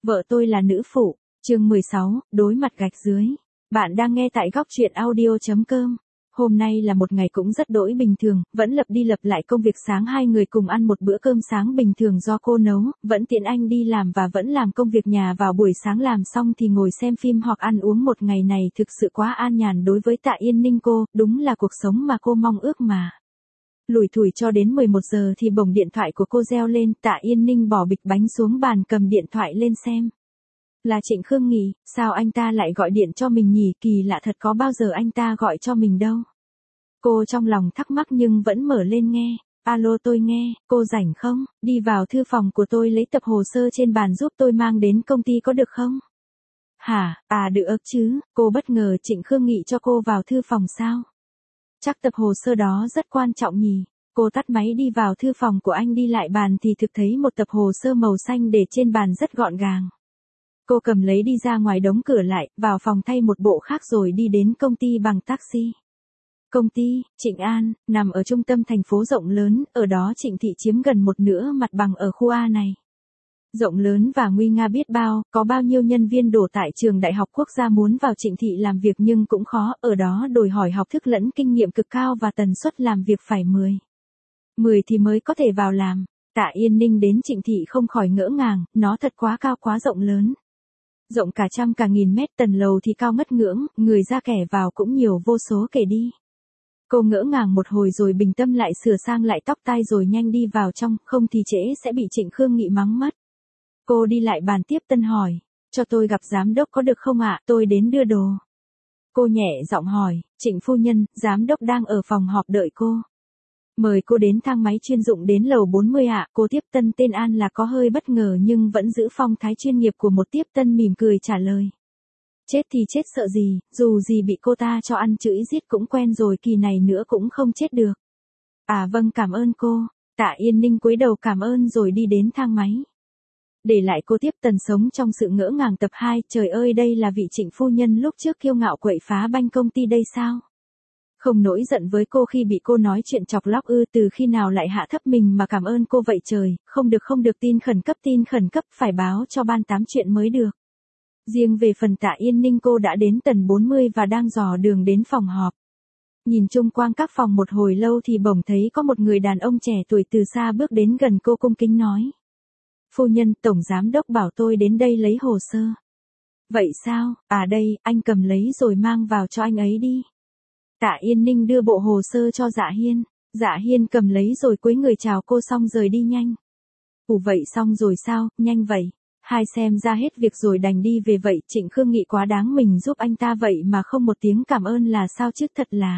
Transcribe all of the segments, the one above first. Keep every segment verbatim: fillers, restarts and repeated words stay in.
Vợ tôi là nữ phụ, chương mười sáu, đối mặt gạch dưới. Bạn đang nghe tại góc truyện audio chấm com. Hôm nay là một ngày cũng rất đỗi bình thường, vẫn lặp đi lặp lại công việc sáng hai người cùng ăn một bữa cơm sáng bình thường do cô nấu, vẫn tiện anh đi làm và vẫn làm công việc nhà vào buổi sáng làm xong thì ngồi xem phim hoặc ăn uống một ngày này thực sự quá an nhàn đối với Tạ Yên Ninh cô, đúng là cuộc sống mà cô mong ước mà. Lủi thủi cho đến mười một giờ thì bỗng điện thoại của cô reo lên, Tạ Yên Ninh bỏ bịch bánh xuống bàn cầm điện thoại lên xem. Là Trịnh Khương Nghị, sao anh ta lại gọi điện cho mình nhỉ, kỳ lạ thật, có bao giờ anh ta gọi cho mình đâu. Cô trong lòng thắc mắc nhưng vẫn mở lên nghe. Alo, tôi nghe, cô rảnh không, đi vào thư phòng của tôi lấy tập hồ sơ trên bàn giúp tôi mang đến công ty có được không? Hả, à được chứ, cô bất ngờ Trịnh Khương Nghị cho cô vào thư phòng sao? Chắc tập hồ sơ đó rất quan trọng nhỉ. Cô tắt máy đi vào thư phòng của anh, đi lại bàn thì thực thấy một tập hồ sơ màu xanh để trên bàn rất gọn gàng. Cô cầm lấy đi ra ngoài, đóng cửa lại, vào phòng thay một bộ khác rồi đi đến công ty bằng taxi. Công ty, Trịnh An, nằm ở trung tâm thành phố rộng lớn, ở đó Trịnh thị chiếm gần một nửa mặt bằng ở khu A này. Rộng lớn và nguy nga biết bao, có bao nhiêu nhân viên đổ tại trường đại học quốc gia muốn vào Trịnh thị làm việc nhưng cũng khó, ở đó đòi hỏi học thức lẫn kinh nghiệm cực cao và tần suất làm việc phải mười. mười thì mới có thể vào làm. Tạ Yên Ninh đến Trịnh thị không khỏi ngỡ ngàng, nó thật quá cao quá rộng lớn. Rộng cả trăm cả nghìn mét, tầng lầu thì cao ngất ngưỡng, người ra kẻ vào cũng nhiều vô số kể đi. Cô ngỡ ngàng một hồi rồi bình tâm lại, sửa sang lại tóc tai rồi nhanh đi vào trong, không thì trễ sẽ bị Trịnh Khương Nghị mắng mất. Cô đi lại bàn tiếp tân hỏi, cho tôi gặp giám đốc có được không ạ, tôi đến đưa đồ. Cô nhẹ giọng hỏi, Trịnh phu nhân, giám đốc đang ở phòng họp đợi cô. Mời cô đến thang máy chuyên dụng đến lầu bốn mươi ạ. Cô tiếp tân tên An là có hơi bất ngờ nhưng vẫn giữ phong thái chuyên nghiệp của một tiếp tân, mỉm cười trả lời. Chết thì chết sợ gì, dù gì bị cô ta cho ăn chửi giết cũng quen rồi, kỳ này nữa cũng không chết được. À vâng, cảm ơn cô. Tạ Yên Ninh cúi đầu cảm ơn rồi đi đến thang máy. Để lại cô tiếp tần sống trong sự ngỡ ngàng. Tập hai, trời ơi, đây là vị Trịnh phu nhân lúc trước kiêu ngạo quậy phá banh công ty đây sao? Không nổi giận với cô khi bị cô nói chuyện chọc lóc ư, từ khi nào lại hạ thấp mình mà cảm ơn cô vậy trời, không được không được, tin khẩn cấp tin khẩn cấp, phải báo cho ban tám chuyện mới được. Riêng về phần Tạ Yên Ninh, cô đã đến tầng bốn mươi và đang dò đường đến phòng họp. Nhìn chung quanh các phòng một hồi lâu thì bỗng thấy có một người đàn ông trẻ tuổi từ xa bước đến gần cô, cung kính nói. Phu nhân, tổng giám đốc bảo tôi đến đây lấy hồ sơ. Vậy sao, à đây, anh cầm lấy rồi mang vào cho anh ấy đi. Tạ Yên Ninh đưa bộ hồ sơ cho Dạ Hiên. Dạ Hiên cầm lấy rồi cúi người chào cô xong rời đi nhanh. Ủa vậy xong rồi sao, nhanh vậy. Hai xem ra hết việc rồi đành đi về vậy. Trịnh Khương Nghị quá đáng, mình giúp anh ta vậy mà không một tiếng cảm ơn là sao chứ, thật là.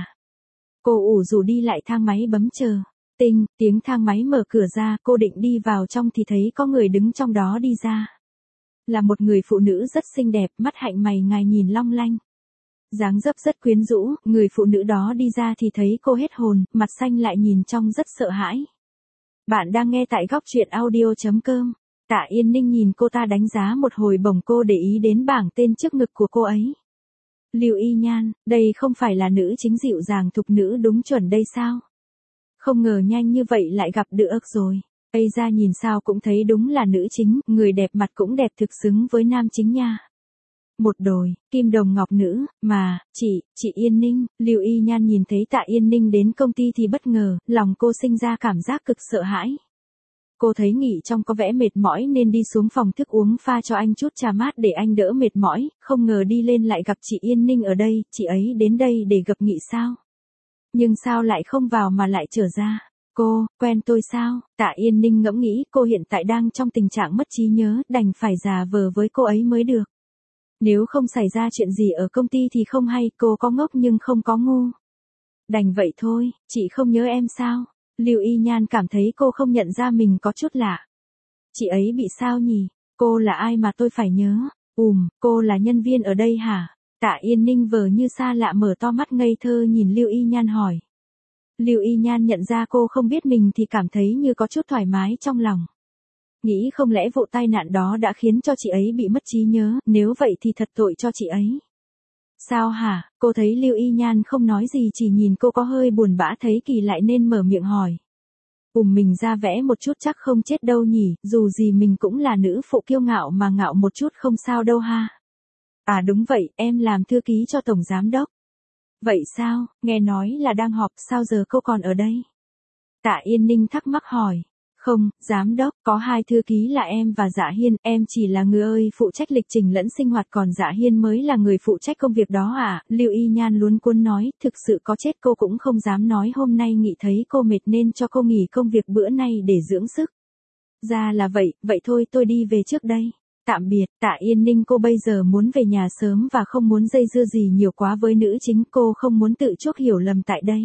Cô ủ rũ đi lại thang máy bấm chờ. Tinh, tiếng thang máy mở cửa ra, cô định đi vào trong thì thấy có người đứng trong đó đi ra. Là một người phụ nữ rất xinh đẹp, mắt hạnh mày ngài nhìn long lanh. Dáng dấp rất quyến rũ, người phụ nữ đó đi ra thì thấy cô hết hồn, mặt xanh lại nhìn trong rất sợ hãi. Bạn đang nghe tại góc truyện audio chấm com. Tạ Yên Ninh nhìn cô ta đánh giá một hồi, bỗng cô để ý đến bảng tên trước ngực của cô ấy. Lưu Y Nhan, đây không phải là nữ chính dịu dàng thục nữ đúng chuẩn đây sao? Không ngờ nhanh như vậy lại gặp được rồi. Ây ra nhìn sao cũng thấy đúng là nữ chính, người đẹp mặt cũng đẹp, thực xứng với nam chính nha. Một đồi, kim đồng ngọc nữ, mà, chị, chị Yên Ninh. Lưu Y Nhan nhìn thấy Tạ Yên Ninh đến công ty thì bất ngờ, lòng cô sinh ra cảm giác cực sợ hãi. Cô thấy Nghị trong có vẻ mệt mỏi nên đi xuống phòng thức uống pha cho anh chút trà mát để anh đỡ mệt mỏi, không ngờ đi lên lại gặp chị Yên Ninh ở đây, chị ấy đến đây để gặp Nghị sao? Nhưng sao lại không vào mà lại trở ra? Cô, quen tôi sao? Tạ Yên Ninh ngẫm nghĩ, cô hiện tại đang trong tình trạng mất trí nhớ, đành phải giả vờ với cô ấy mới được. Nếu không xảy ra chuyện gì ở công ty thì không hay, cô có ngốc nhưng không có ngu. Đành vậy thôi, chị không nhớ em sao? Lưu Y Nhan cảm thấy cô không nhận ra mình có chút lạ. Chị ấy bị sao nhỉ? Cô là ai mà tôi phải nhớ? Ùm, cô là nhân viên ở đây hả? Tạ Yên Ninh vờ như xa lạ mở to mắt ngây thơ nhìn Lưu Y Nhan hỏi. Lưu Y Nhan nhận ra cô không biết mình thì cảm thấy như có chút thoải mái trong lòng. Nghĩ không lẽ vụ tai nạn đó đã khiến cho chị ấy bị mất trí nhớ, nếu vậy thì thật tội cho chị ấy. Sao hả? Cô thấy Lưu Y Nhan không nói gì, chỉ nhìn cô có hơi buồn bã thấy kỳ lại nên mở miệng hỏi. ùm mình ra vẽ một chút chắc không chết đâu nhỉ, dù gì mình cũng là nữ phụ kiêu ngạo mà ngạo một chút không sao đâu ha. À đúng vậy, em làm thư ký cho tổng giám đốc. Vậy sao, nghe nói là đang họp, sao giờ cô còn ở đây? Tạ Yên Ninh thắc mắc hỏi. Không, giám đốc, có hai thư ký là em và Dạ Hiên, em chỉ là người ơi phụ trách lịch trình lẫn sinh hoạt còn Dạ Hiên mới là người phụ trách công việc đó à, Lưu Y Nhan luống cuống nói, thực sự có chết cô cũng không dám nói hôm nay nghĩ thấy cô mệt nên cho cô nghỉ công việc bữa nay để dưỡng sức. Ra là vậy, vậy thôi tôi đi về trước đây. Tạm biệt, Tạ Yên Ninh cô bây giờ muốn về nhà sớm và không muốn dây dưa gì nhiều quá với nữ chính, cô không muốn tự chuốc hiểu lầm tại đây.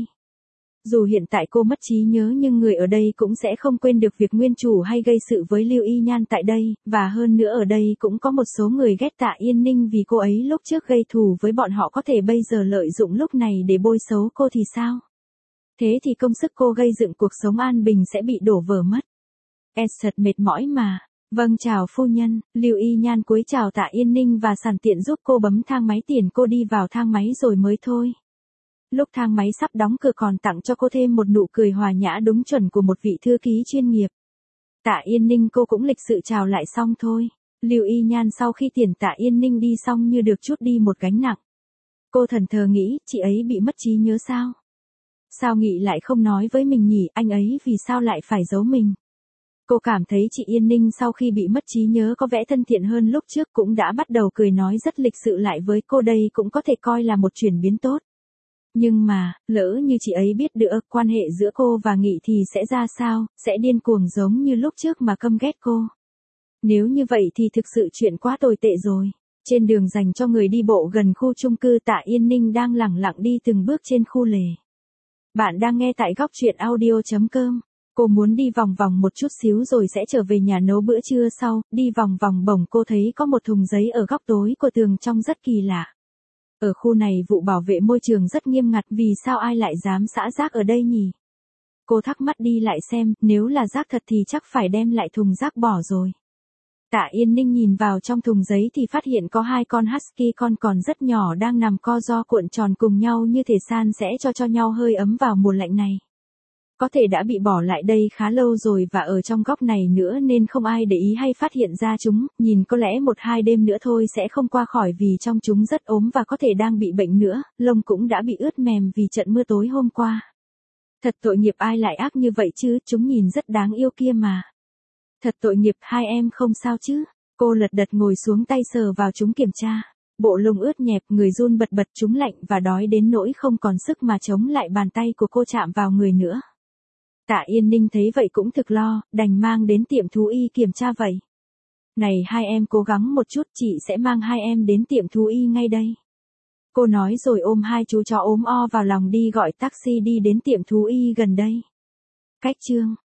Dù hiện tại cô mất trí nhớ nhưng người ở đây cũng sẽ không quên được việc nguyên chủ hay gây sự với Lưu Y Nhan tại đây, và hơn nữa ở đây cũng có một số người ghét Tạ Yên Ninh vì cô ấy lúc trước gây thù với bọn họ có thể bây giờ lợi dụng lúc này để bôi xấu cô thì sao? Thế thì công sức cô gây dựng cuộc sống an bình sẽ bị đổ vỡ mất. Em thật mệt mỏi mà. Vâng chào phu nhân, Lưu Y Nhan cúi chào Tạ Yên Ninh và sẵn tiện giúp cô bấm thang máy tiền cô đi vào thang máy rồi mới thôi. Lúc thang máy sắp đóng cửa còn tặng cho cô thêm một nụ cười hòa nhã đúng chuẩn của một vị thư ký chuyên nghiệp. Tạ Yên Ninh cô cũng lịch sự chào lại xong thôi. Lưu Y Nhan sau khi tiền Tạ Yên Ninh đi xong như được trút đi một gánh nặng. Cô thần thờ nghĩ, chị ấy bị mất trí nhớ sao? Sao Nghị lại không nói với mình nhỉ, anh ấy vì sao lại phải giấu mình? Cô cảm thấy chị Yên Ninh sau khi bị mất trí nhớ có vẻ thân thiện hơn lúc trước cũng đã bắt đầu cười nói rất lịch sự lại với cô đây cũng có thể coi là một chuyển biến tốt. Nhưng mà, lỡ như chị ấy biết được quan hệ giữa cô và Nghị thì sẽ ra sao, sẽ điên cuồng giống như lúc trước mà căm ghét cô. Nếu như vậy thì thực sự chuyện quá tồi tệ rồi. Trên đường dành cho người đi bộ gần khu chung cư Tạ Yên Ninh đang lẳng lặng đi từng bước trên khu lề. Bạn đang nghe tại góc truyện audio chấm com. Cô muốn đi vòng vòng một chút xíu rồi sẽ trở về nhà nấu bữa trưa sau, đi vòng vòng bỗng cô thấy có một thùng giấy ở góc tối của tường trông rất kỳ lạ. Ở khu này vụ bảo vệ môi trường rất nghiêm ngặt vì sao ai lại dám xả rác ở đây nhỉ? Cô thắc mắc đi lại xem, nếu là rác thật thì chắc phải đem lại thùng rác bỏ rồi. Tạ Yên Ninh nhìn vào trong thùng giấy thì phát hiện có hai con husky con còn rất nhỏ đang nằm co ro cuộn tròn cùng nhau như thể san sẻ cho cho nhau hơi ấm vào mùa lạnh này. Có thể đã bị bỏ lại đây khá lâu rồi và ở trong góc này nữa nên không ai để ý hay phát hiện ra chúng, nhìn có lẽ một hai đêm nữa thôi sẽ không qua khỏi vì trong chúng rất ốm và có thể đang bị bệnh nữa, lông cũng đã bị ướt mềm vì trận mưa tối hôm qua. Thật tội nghiệp ai lại ác như vậy chứ, chúng nhìn rất đáng yêu kia mà. Thật tội nghiệp hai em không sao chứ, cô lật đật ngồi xuống tay sờ vào chúng kiểm tra. Bộ lông ướt nhẹp, người run bật bật chúng lạnh và đói đến nỗi không còn sức mà chống lại bàn tay của cô chạm vào người nữa. Tạ Yên Ninh thấy vậy cũng thực lo, đành mang đến tiệm thú y kiểm tra vậy. Này hai em cố gắng một chút, chị sẽ mang hai em đến tiệm thú y ngay đây. Cô nói rồi ôm hai chú chó ốm o vào lòng đi gọi taxi đi đến tiệm thú y gần đây. Cách chương